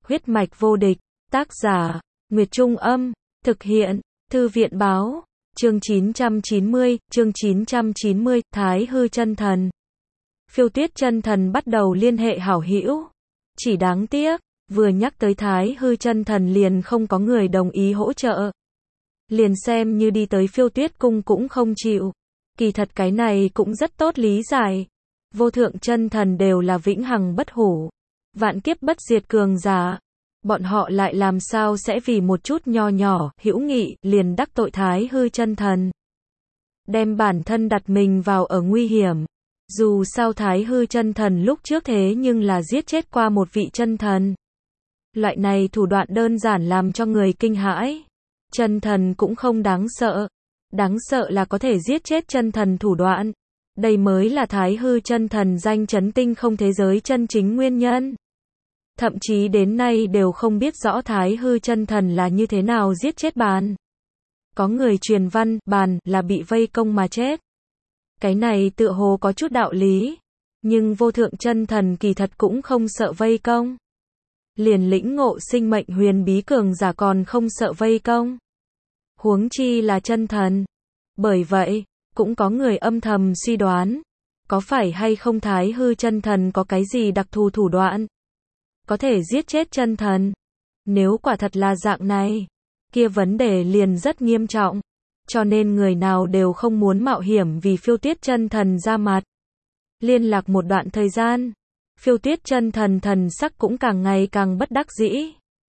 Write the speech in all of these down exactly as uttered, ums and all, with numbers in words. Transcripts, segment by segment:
Huyết mạch vô địch, tác giả, Nguyệt Trung Âm, thực hiện, Thư viện Báo, chương chín trăm chín mươi, chương chín trăm chín mươi, Thái Hư Chân Thần. Phiêu Tuyết Chân Thần bắt đầu liên hệ hảo hữu. Chỉ đáng tiếc, vừa nhắc tới Thái Hư Chân Thần liền không có người đồng ý hỗ trợ. Liền xem như đi tới Phiêu Tuyết Cung cũng không chịu. Kỳ thật cái này cũng rất tốt lý giải. Vô thượng chân thần đều là vĩnh hằng bất hủ, vạn kiếp bất diệt cường giả. Bọn họ lại làm sao sẽ vì một chút nho nhỏ, hữu nghị, liền đắc tội Thái Hư Chân Thần. Đem bản thân đặt mình vào ở nguy hiểm. Dù sao Thái Hư Chân Thần lúc trước thế nhưng là giết chết qua một vị chân thần. Loại này thủ đoạn đơn giản làm cho người kinh hãi. Chân thần cũng không đáng sợ. Đáng sợ là có thể giết chết chân thần thủ đoạn. Đây mới là Thái Hư Chân Thần danh chấn tinh không thế giới chân chính nguyên nhân. Thậm chí đến nay đều không biết rõ Thái Hư Chân Thần là như thế nào giết chết bàn. Có người truyền văn, bàn là bị vây công mà chết. Cái này tựa hồ có chút đạo lý. Nhưng vô thượng chân thần kỳ thật cũng không sợ vây công. Liền lĩnh ngộ sinh mệnh huyền bí cường giả còn không sợ vây công. Huống chi là chân thần. Bởi vậy, cũng có người âm thầm suy đoán. Có phải hay không Thái Hư Chân Thần có cái gì đặc thù thủ đoạn? Có thể giết chết chân thần. Nếu quả thật là dạng này, kia vấn đề liền rất nghiêm trọng. Cho nên người nào đều không muốn mạo hiểm vì Phiêu Tuyết Chân Thần ra mặt. Liên lạc một đoạn thời gian, Phiêu Tuyết Chân Thần thần sắc cũng càng ngày càng bất đắc dĩ.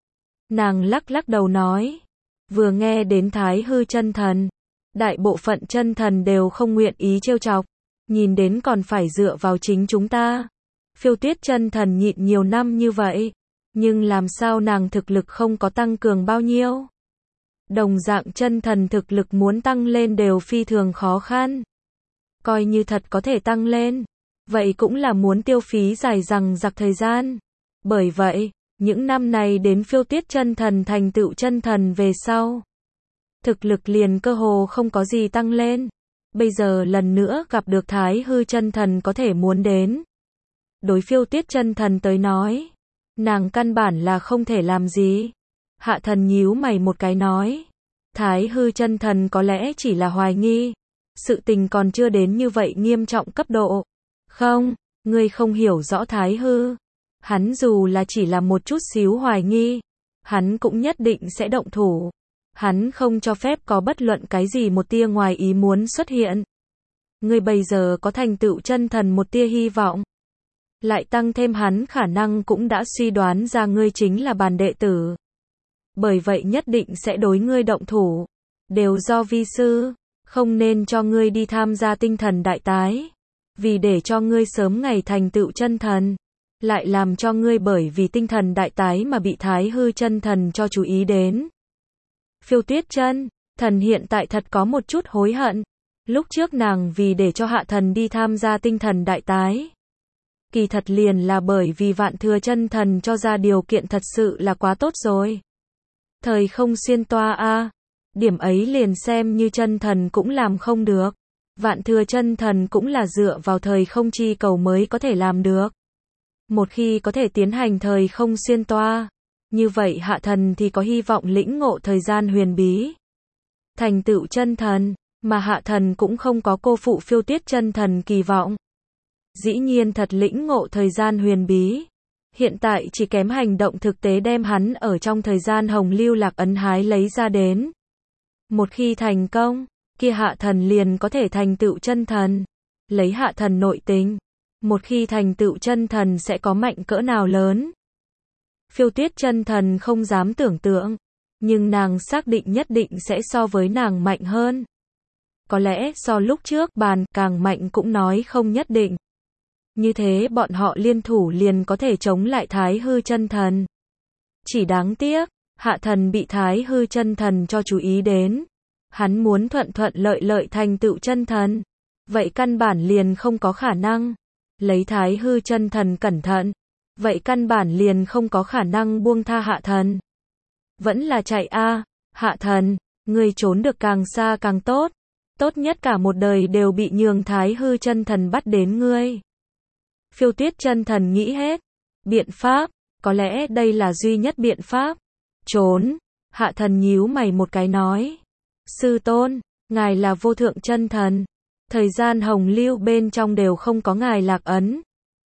Nàng lắc lắc đầu nói, vừa nghe đến Thái Hư Chân Thần, đại bộ phận chân thần đều không nguyện ý trêu chọc, nhìn đến còn phải dựa vào chính chúng ta. Phiêu Tuyết Chân Thần nhịn nhiều năm như vậy, nhưng làm sao nàng thực lực không có tăng cường bao nhiêu. Đồng dạng chân thần thực lực muốn tăng lên đều phi thường khó khăn. Coi như thật có thể tăng lên, vậy cũng là muốn tiêu phí dài dằng dặc thời gian. Bởi vậy, những năm này đến Phiêu Tuyết Chân Thần thành tựu chân thần về sau, thực lực liền cơ hồ không có gì tăng lên. Bây giờ lần nữa gặp được Thái Hư Chân Thần có thể muốn đến. Đối Phiêu Tuyết Chân Thần tới nói, nàng căn bản là không thể làm gì. Hạ thần nhíu mày một cái nói, Thái Hư Chân Thần có lẽ chỉ là hoài nghi. Sự tình còn chưa đến như vậy nghiêm trọng cấp độ. Không, ngươi không hiểu rõ Thái Hư. Hắn dù là chỉ là một chút xíu hoài nghi, hắn cũng nhất định sẽ động thủ. Hắn không cho phép có bất luận cái gì một tia ngoài ý muốn xuất hiện. Ngươi bây giờ có thành tựu chân thần một tia hy vọng. Lại tăng thêm hắn khả năng cũng đã suy đoán ra ngươi chính là bàn đệ tử. Bởi vậy nhất định sẽ đối ngươi động thủ. Đều do vi sư, không nên cho ngươi đi tham gia tinh thần đại tái. Vì để cho ngươi sớm ngày thành tựu chân thần. Lại làm cho ngươi bởi vì tinh thần đại tái mà bị Thái Hư Chân Thần cho chú ý đến. Phiêu Tuyết Chân Thần hiện tại thật có một chút hối hận. Lúc trước nàng vì để cho hạ thần đi tham gia tinh thần đại tái. Kỳ thật liền là bởi vì Vạn Thừa Chân Thần cho ra điều kiện thật sự là quá tốt rồi. Thời không xuyên toa a, điểm ấy liền xem như chân thần cũng làm không được. Vạn Thừa Chân Thần cũng là dựa vào thời không chi cầu mới có thể làm được. Một khi có thể tiến hành thời không xuyên toa, như vậy hạ thần thì có hy vọng lĩnh ngộ thời gian huyền bí. Thành tựu chân thần, mà hạ thần cũng không có cô phụ Phiêu Tuyết Chân Thần kỳ vọng. Dĩ nhiên thật lĩnh ngộ thời gian huyền bí. Hiện tại chỉ kém hành động thực tế đem hắn ở trong thời gian hồng lưu lạc ấn hái lấy ra đến. Một khi thành công, kia hạ thần liền có thể thành tựu chân thần. Lấy hạ thần nội tình, một khi thành tựu chân thần sẽ có mạnh cỡ nào lớn. Phiêu Tuyết Chân Thần không dám tưởng tượng, nhưng nàng xác định nhất định sẽ so với nàng mạnh hơn. Có lẽ so lúc trước bàn càng mạnh cũng nói không nhất định. Như thế bọn họ liên thủ liền có thể chống lại Thái Hư Chân Thần. Chỉ đáng tiếc, hạ thần bị Thái Hư Chân Thần cho chú ý đến. Hắn muốn thuận thuận lợi lợi thành tựu chân thần. Vậy căn bản liền không có khả năng. Lấy Thái Hư Chân Thần cẩn thận. Vậy căn bản liền không có khả năng buông tha hạ thần. Vẫn là chạy a, hạ thần, ngươi trốn được càng xa càng tốt. Tốt nhất cả một đời đều bị nhường Thái Hư Chân Thần bắt đến ngươi. Phiêu Tuyết Chân Thần nghĩ hết biện pháp, Có lẽ đây là duy nhất biện pháp. Trốn. Hạ thần nhíu mày một cái nói. Sư tôn, ngài là vô thượng chân thần. Thời gian hồng lưu bên trong đều không có ngài lạc ấn.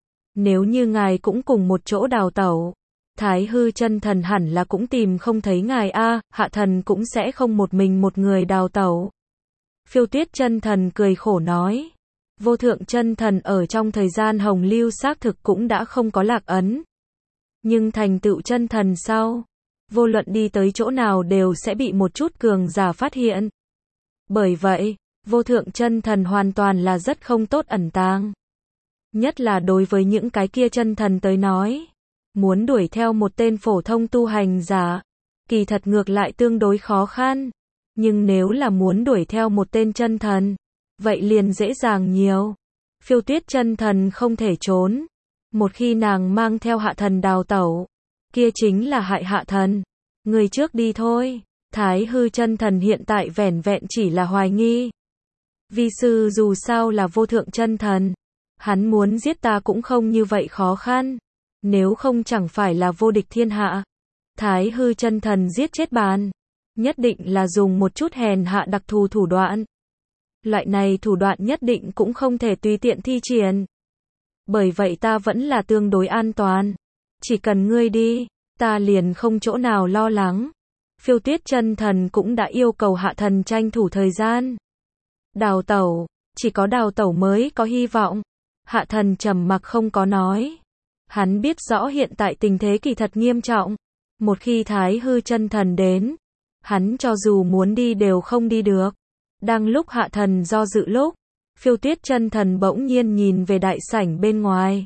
Nếu như ngài cũng cùng một chỗ đào tẩu, Thái hư chân thần hẳn là cũng tìm không thấy ngài a, hạ thần cũng sẽ không một mình một người đào tẩu. Phiêu tuyết chân thần cười khổ nói. Vô thượng chân thần ở trong thời gian hồng lưu xác thực cũng đã không có lạc ấn. Nhưng thành tựu chân thần sau, vô luận đi tới chỗ nào đều sẽ bị một chút cường giả phát hiện. Bởi vậy, vô thượng chân thần hoàn toàn là rất không tốt ẩn tàng. Nhất là đối với những cái kia chân thần tới nói, muốn đuổi theo một tên phổ thông tu hành giả, kỳ thật ngược lại tương đối khó khăn. Nhưng nếu là muốn đuổi theo một tên chân thần, vậy liền dễ dàng nhiều. Phiêu tuyết chân thần không thể trốn. Một khi nàng mang theo hạ thần đào tẩu, kia chính là hại hạ thần. Người trước đi thôi. Thái hư chân thần hiện tại vẻn vẹn chỉ là hoài nghi. Vi sư dù sao là vô thượng chân thần, hắn muốn giết ta cũng không như vậy khó khăn. Nếu không chẳng phải là vô địch thiên hạ. Thái hư chân thần giết chết bàn, nhất định là dùng một chút hèn hạ đặc thù thủ đoạn. Loại này thủ đoạn nhất định cũng không thể tùy tiện thi triển. Bởi vậy ta vẫn là tương đối an toàn. Chỉ cần ngươi đi, ta liền không chỗ nào lo lắng. Phiêu tuyết chân thần cũng đã yêu cầu hạ thần tranh thủ thời gian. Đào tẩu, chỉ có đào tẩu mới có hy vọng. Hạ thần trầm mặc không có nói. Hắn biết rõ hiện tại tình thế kỳ thật nghiêm trọng. Một khi thái hư chân thần đến, hắn cho dù muốn đi đều không đi được. Đang lúc hạ thần do dự lúc, phiêu tuyết chân thần bỗng nhiên nhìn về đại sảnh bên ngoài.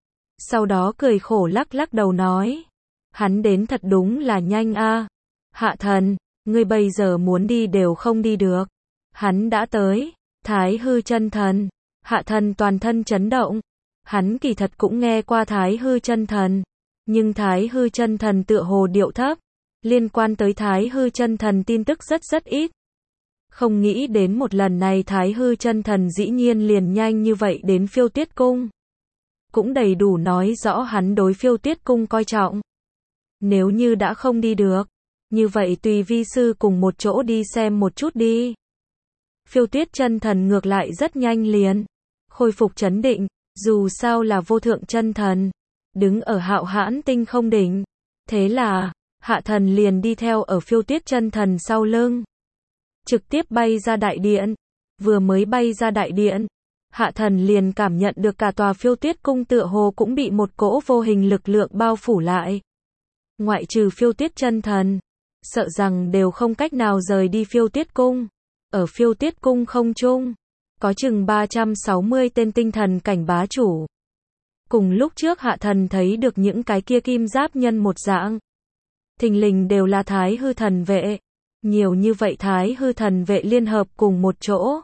Sau đó cười khổ lắc lắc đầu nói. Hắn đến thật đúng là nhanh a. Hạ thần, ngươi bây giờ muốn đi đều không đi được. Hắn đã tới. Thái hư chân thần. Hạ thần toàn thân chấn động. Hắn kỳ thật cũng nghe qua thái hư chân thần. Nhưng thái hư chân thần tựa hồ điệu thấp. Liên quan tới thái hư chân thần tin tức rất rất ít. Không nghĩ đến một lần này thái hư chân thần dĩ nhiên liền nhanh như vậy đến phiêu tuyết cung. Cũng đầy đủ nói rõ hắn đối phiêu tuyết cung coi trọng. Nếu như đã không đi được, như vậy tùy vi sư cùng một chỗ đi xem một chút đi. Phiêu tuyết chân thần ngược lại rất nhanh liền khôi phục trấn định, dù sao là vô thượng chân thần, đứng ở hạo hãn tinh không đỉnh. Thế là, hạ thần liền đi theo ở phiêu tuyết chân thần sau lưng. Trực tiếp bay ra đại điện. Vừa mới bay ra đại điện, hạ thần liền cảm nhận được cả tòa phiêu tuyết cung tựa hồ cũng bị một cỗ vô hình lực lượng bao phủ lại. Ngoại trừ phiêu tuyết chân thần, sợ rằng đều không cách nào rời đi phiêu tuyết cung. Ở phiêu tuyết cung không trung, có chừng ba trăm sáu mươi tên tinh thần cảnh bá chủ. Cùng lúc trước hạ thần thấy được những cái kia kim giáp nhân một dạng. Thình lình đều là thái hư thần vệ. Nhiều như vậy thái hư thần vệ liên hợp cùng một chỗ.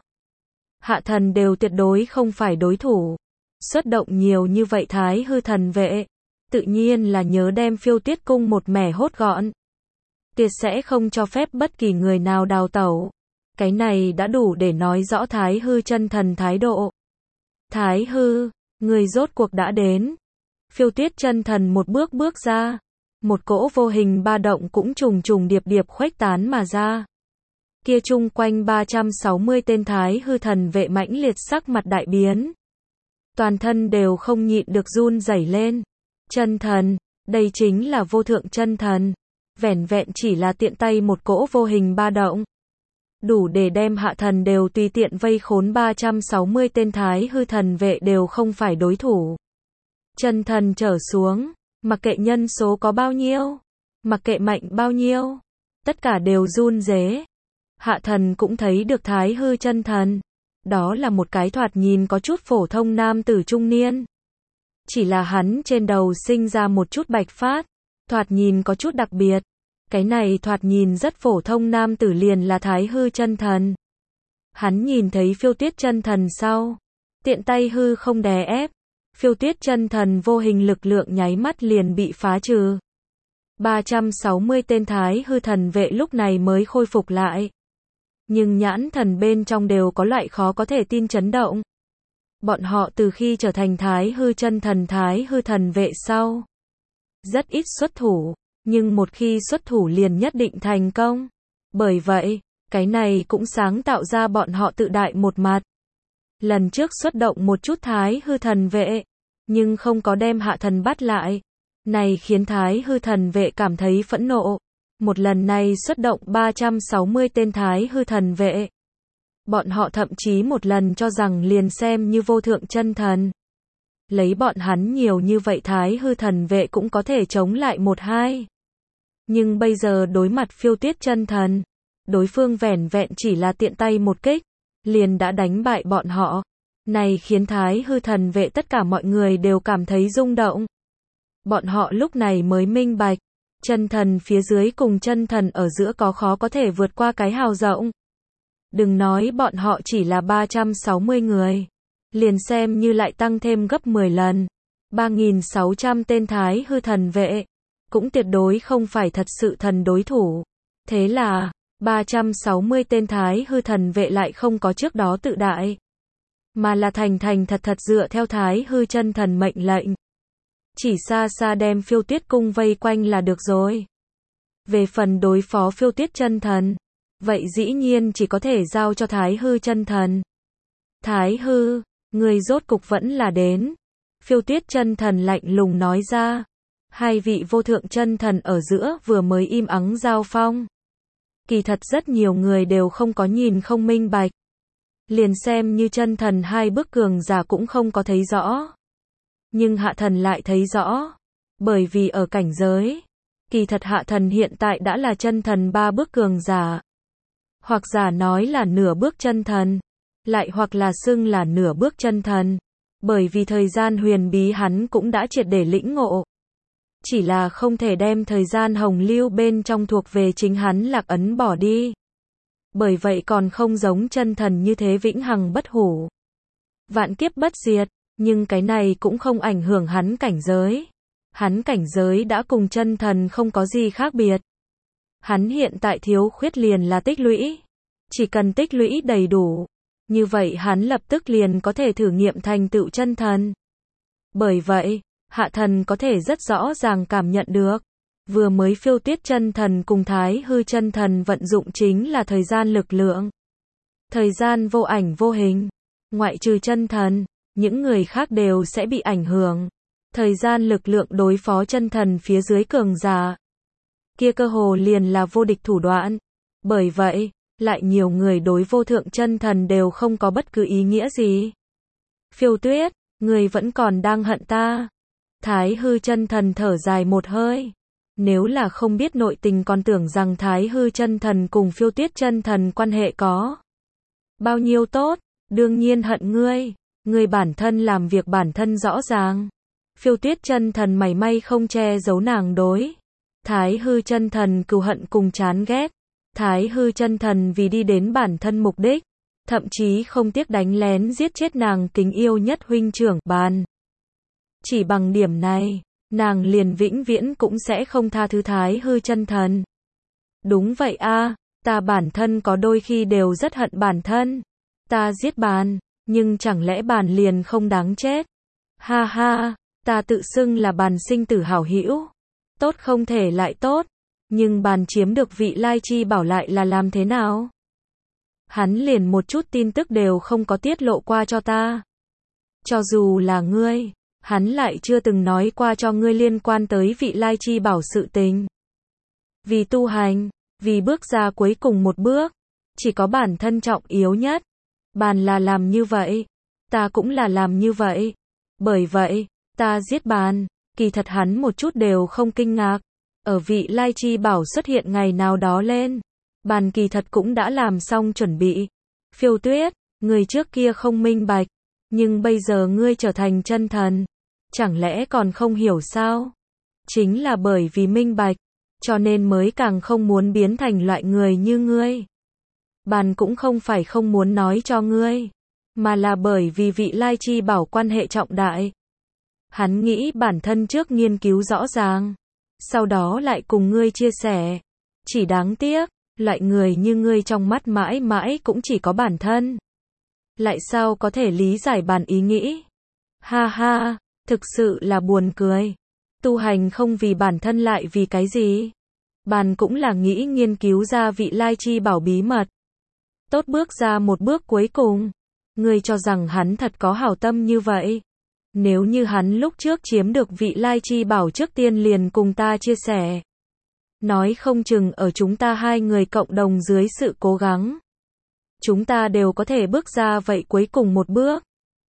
Hạ thần đều tuyệt đối không phải đối thủ. Xuất động nhiều như vậy thái hư thần vệ. Tự nhiên là nhớ đem phiêu tuyết cung một mẻ hốt gọn. Tuyệt sẽ không cho phép bất kỳ người nào đào tẩu. Cái này đã đủ để nói rõ thái hư chân thần thái độ. Thái hư, người rốt cuộc đã đến. Phiêu tuyết chân thần một bước bước ra. Một cỗ vô hình ba động cũng trùng trùng điệp điệp khuếch tán mà ra. Kia chung quanh ba trăm sáu mươi tên thái hư thần vệ mãnh liệt sắc mặt đại biến. Toàn thân đều không nhịn được run rẩy lên. Chân thần, đây chính là vô thượng chân thần. Vẻn vẹn chỉ là tiện tay một cỗ vô hình ba động. Đủ để đem hạ thần đều tùy tiện vây khốn ba trăm sáu mươi tên thái hư thần vệ đều không phải đối thủ. Chân thần trở xuống. Mặc kệ nhân số có bao nhiêu, mặc kệ mạnh bao nhiêu, tất cả đều run rế. Hạ thần cũng thấy được thái hư chân thần. Đó là một cái thoạt nhìn có chút phổ thông nam tử trung niên. Chỉ là hắn trên đầu sinh ra một chút bạch phát, thoạt nhìn có chút đặc biệt. Cái này thoạt nhìn rất phổ thông nam tử liền là thái hư chân thần. Hắn nhìn thấy phiêu tuyết chân thần sau, tiện tay hư không đè ép. Phiêu tuyết chân thần vô hình lực lượng nháy mắt liền bị phá trừ. ba trăm sáu mươi tên thái hư thần vệ lúc này mới khôi phục lại. Nhưng nhãn thần bên trong đều có loại khó có thể tin chấn động. Bọn họ từ khi trở thành thái hư chân thần thái hư thần vệ sau, rất ít xuất thủ, nhưng một khi xuất thủ liền nhất định thành công. Bởi vậy, cái này cũng sáng tạo ra bọn họ tự đại một mặt. Lần trước xuất động một chút Thái hư thần vệ, nhưng không có đem Hạ Thần bắt lại. Này khiến Thái hư thần vệ cảm thấy phẫn nộ. Một lần này xuất động ba trăm sáu mươi tên Thái hư thần vệ. Bọn họ thậm chí một lần cho rằng liền xem như vô thượng chân thần. Lấy bọn hắn nhiều như vậy Thái hư thần vệ cũng có thể chống lại một hai. Nhưng bây giờ đối mặt Phiêu Tuyết chân thần, đối phương vẻn vẹn chỉ là tiện tay một kích, liền đã đánh bại bọn họ. Này khiến Thái hư thần vệ tất cả mọi người đều cảm thấy rung động. Bọn họ lúc này mới minh bạch, chân thần phía dưới cùng chân thần ở giữa có khó có thể vượt qua cái hào rộng. Đừng nói bọn họ chỉ là ba trăm sáu mươi người, liền xem như lại tăng thêm gấp mười lần, ba nghìn sáu trăm tên Thái hư thần vệ, cũng tuyệt đối không phải thật sự thần đối thủ. Thế là, ba trăm sáu mươi tên Thái hư thần vệ lại không có trước đó tự đại, mà là thành thành thật thật dựa theo Thái hư chân thần mệnh lệnh. Chỉ xa xa đem Phiêu Tuyết cung vây quanh là được rồi. Về phần đối phó Phiêu Tuyết chân thần, vậy dĩ nhiên chỉ có thể giao cho Thái hư chân thần. Thái hư, người rốt cục vẫn là đến. Phiêu Tuyết chân thần lạnh lùng nói ra. Hai vị vô thượng chân thần ở giữa vừa mới im ắng giao phong. Kỳ thật rất nhiều người đều không có nhìn không minh bạch. Liền xem như chân thần hai bước cường giả cũng không có thấy rõ. Nhưng Hạ Thần lại thấy rõ. Bởi vì ở cảnh giới, kỳ thật Hạ Thần hiện tại đã là chân thần ba bước cường giả. Hoặc giả nói là nửa bước chân thần. Lại hoặc là xưng là nửa bước chân thần. Bởi vì thời gian huyền bí hắn cũng đã triệt để lĩnh ngộ. Chỉ là không thể đem thời gian hồng lưu bên trong thuộc về chính hắn lạc ấn bỏ đi. Bởi vậy còn không giống chân thần như thế vĩnh hằng bất hủ. Vạn kiếp bất diệt, nhưng cái này cũng không ảnh hưởng hắn cảnh giới. Hắn cảnh giới đã cùng chân thần không có gì khác biệt. Hắn hiện tại thiếu khuyết liền là tích lũy. Chỉ cần tích lũy đầy đủ, như vậy hắn lập tức liền có thể thử nghiệm thành tựu chân thần. Bởi vậy, Hạ Thần có thể rất rõ ràng cảm nhận được, vừa mới Phiêu Tuyết chân thần cùng Thái hư chân thần vận dụng chính là thời gian lực lượng. Thời gian vô ảnh vô hình, ngoại trừ chân thần, những người khác đều sẽ bị ảnh hưởng. Thời gian lực lượng đối phó chân thần phía dưới cường giả, kia cơ hồ liền là vô địch thủ đoạn. Bởi vậy, lại nhiều người đối vô thượng chân thần đều không có bất cứ ý nghĩa gì. Phiêu Tuyết, người vẫn còn đang hận ta. Thái hư chân thần thở dài một hơi. Nếu là không biết nội tình còn tưởng rằng Thái hư chân thần cùng Phiêu Tuyết chân thần quan hệ có bao nhiêu tốt. Đương nhiên hận ngươi. Ngươi bản thân làm việc bản thân rõ ràng. Phiêu Tuyết chân thần mảy may không che giấu nàng đối Thái hư chân thần cừu hận cùng chán ghét. Thái hư chân thần vì đi đến bản thân mục đích, thậm chí không tiếc đánh lén giết chết nàng kính yêu nhất huynh trưởng Bàn. Chỉ bằng điểm này, nàng liền vĩnh viễn cũng sẽ không tha thứ Thái hư chân thần. Đúng vậy a, ta bản thân có đôi khi đều rất hận bản thân. Ta giết Bàn, nhưng chẳng lẽ Bàn liền không đáng chết? Ha ha, ta tự xưng là Bàn sinh tử hảo hữu. Tốt không thể lại tốt. Nhưng Bàn chiếm được vị lai chi bảo lại là làm thế nào? Hắn liền một chút tin tức đều không có tiết lộ qua cho ta. Cho dù là ngươi, hắn lại chưa từng nói qua cho ngươi liên quan tới vị lai chi bảo sự tình. Vì tu hành, vì bước ra cuối cùng một bước, chỉ có bản thân trọng yếu nhất. Bàn là làm như vậy, ta cũng là làm như vậy. Bởi vậy, ta giết Bàn, kỳ thật hắn một chút đều không kinh ngạc. Ở vị lai chi bảo xuất hiện ngày nào đó lên, Bàn kỳ thật cũng đã làm xong chuẩn bị. Phiêu Tuyết, người trước kia không minh bạch, nhưng bây giờ ngươi trở thành chân thần, chẳng lẽ còn không hiểu sao? Chính là bởi vì minh bạch, cho nên mới càng không muốn biến thành loại người như ngươi. Bàn cũng không phải không muốn nói cho ngươi, mà là bởi vì vị lai chi bảo quan hệ trọng đại. Hắn nghĩ bản thân trước nghiên cứu rõ ràng, sau đó lại cùng ngươi chia sẻ. Chỉ đáng tiếc, loại người như ngươi trong mắt mãi mãi cũng chỉ có bản thân. Lại sao có thể lý giải Bàn ý nghĩ? Ha ha, thực sự là buồn cười. Tu hành không vì bản thân lại vì cái gì? Bàn cũng là nghĩ nghiên cứu ra vị lai chi bảo bí mật. Tốt bước ra một bước cuối cùng. Ngươi cho rằng hắn thật có hảo tâm như vậy? Nếu như hắn lúc trước chiếm được vị lai chi bảo trước tiên liền cùng ta chia sẻ. Nói không chừng ở chúng ta hai người cộng đồng dưới sự cố gắng. Chúng ta đều có thể bước ra vậy cuối cùng một bước.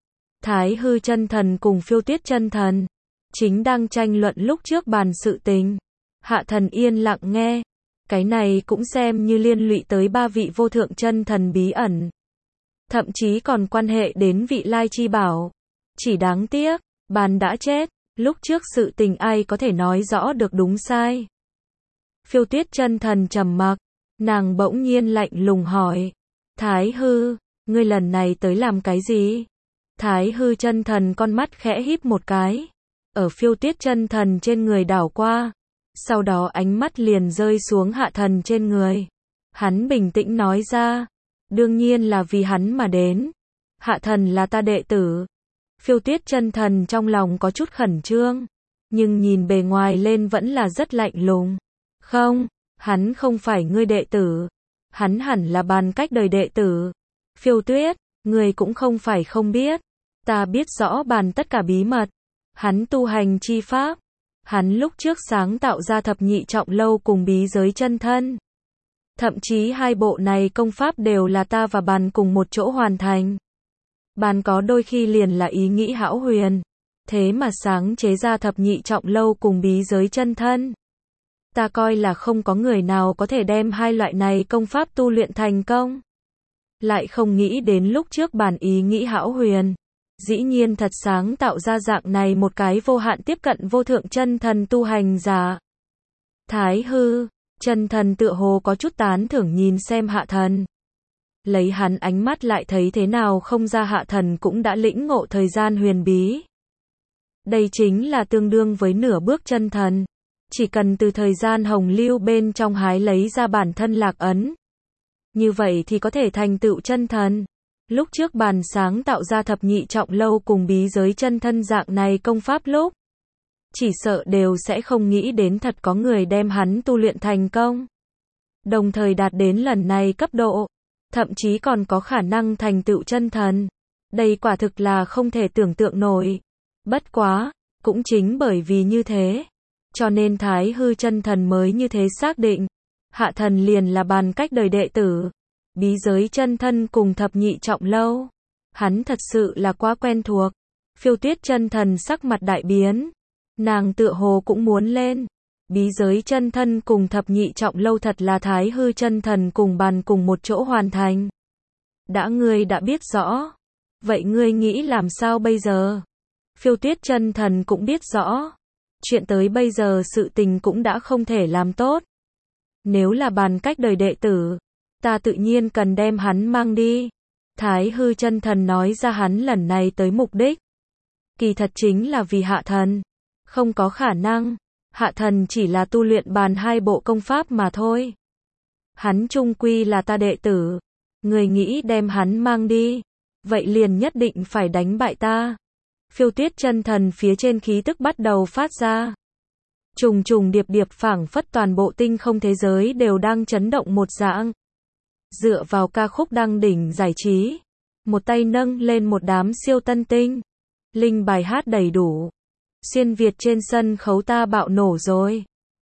Thái hư chân thần cùng Phiêu Tuyết chân thần chính đang tranh luận lúc trước bàn sự tình. Hạ thần yên lặng nghe. Cái này cũng xem như liên lụy tới ba vị vô thượng chân thần bí ẩn. Thậm chí còn quan hệ đến vị lai chi bảo. Chỉ đáng tiếc, bàn đã chết. Lúc trước sự tình ai có thể nói rõ được đúng sai. Phiêu Tuyết chân thần trầm mặc. Nàng bỗng nhiên lạnh lùng hỏi. Thái hư, ngươi lần này tới làm cái gì? Thái hư chân thần con mắt khẽ híp một cái. Ở Phiêu Tuyết chân thần trên người đảo qua. Sau đó ánh mắt liền rơi xuống hạ thần trên người. Hắn bình tĩnh nói ra. Đương nhiên là vì hắn mà đến. Hạ thần là ta đệ tử. Phiêu Tuyết chân thần trong lòng có chút khẩn trương. Nhưng nhìn bề ngoài lên vẫn là rất lạnh lùng. Không, hắn không phải ngươi đệ tử. Hắn hẳn là bàn cách đời đệ tử. Phiêu Tuyết, ngươi cũng không phải không biết. Ta biết rõ bàn tất cả bí mật. Hắn tu hành chi pháp. Hắn lúc trước sáng tạo ra thập nhị trọng lâu cùng bí giới chân thân. Thậm chí hai bộ này công pháp đều là ta và bàn cùng một chỗ hoàn thành. Bàn có đôi khi liền là ý nghĩ hão huyền. Thế mà sáng chế ra thập nhị trọng lâu cùng bí giới chân thân. Ta coi là không có người nào có thể đem hai loại này công pháp tu luyện thành công. Lại không nghĩ đến lúc trước bàn ý nghĩ hão huyền. Dĩ nhiên thật sáng tạo ra dạng này một cái vô hạn tiếp cận vô thượng chân thần tu hành giả. Thái hư, chân thần tựa hồ có chút tán thưởng nhìn xem hạ thần. Lấy hắn ánh mắt lại thấy thế nào không ra hạ thần cũng đã lĩnh ngộ thời gian huyền bí. Đây chính là tương đương với nửa bước chân thần. Chỉ cần từ thời gian hồng lưu bên trong hái lấy ra bản thân lạc ấn. Như vậy thì có thể thành tựu chân thần. Lúc trước bàn sáng tạo ra thập nhị trọng lâu cùng bí giới chân thân dạng này công pháp lúc. Chỉ sợ đều sẽ không nghĩ đến thật có người đem hắn tu luyện thành công. Đồng thời đạt đến lần này cấp độ. Thậm chí còn có khả năng thành tựu chân thần. Đây quả thực là không thể tưởng tượng nổi. Bất quá, cũng chính bởi vì như thế. Cho nên Thái hư chân thần mới như thế xác định. Hạ thần liền là bàn cách đời đệ tử. Bí giới chân thân cùng thập nhị trọng lâu. Hắn thật sự là quá quen thuộc. Phiêu Tuyết chân thần sắc mặt đại biến. Nàng tựa hồ cũng muốn lên. Bí giới chân thân cùng thập nhị trọng lâu thật là Thái hư chân thần cùng bàn cùng một chỗ hoàn thành. Đã ngươi đã biết rõ. Vậy ngươi nghĩ làm sao bây giờ? Phiêu Tuyết chân thần cũng biết rõ. Chuyện tới bây giờ sự tình cũng đã không thể làm tốt. Nếu là bàn cách đời đệ tử. Ta tự nhiên cần đem hắn mang đi. Thái hư chân thần nói ra hắn lần này tới mục đích. Kỳ thật chính là vì hạ thần. Không có khả năng. Hạ thần chỉ là tu luyện bàn hai bộ công pháp mà thôi. Hắn chung quy là ta đệ tử. Người nghĩ đem hắn mang đi. Vậy liền nhất định phải đánh bại ta. Phiêu Tuyết chân thần phía trên khí tức bắt đầu phát ra. Trùng trùng điệp điệp phảng phất toàn bộ tinh không thế giới đều đang chấn động một dạng. Dựa vào ca khúc đăng đỉnh giải trí. Một tay nâng lên một đám siêu tân tinh. Linh bài hát đầy đủ. Xuyên Việt trên sân khấu ta bạo nổ rồi.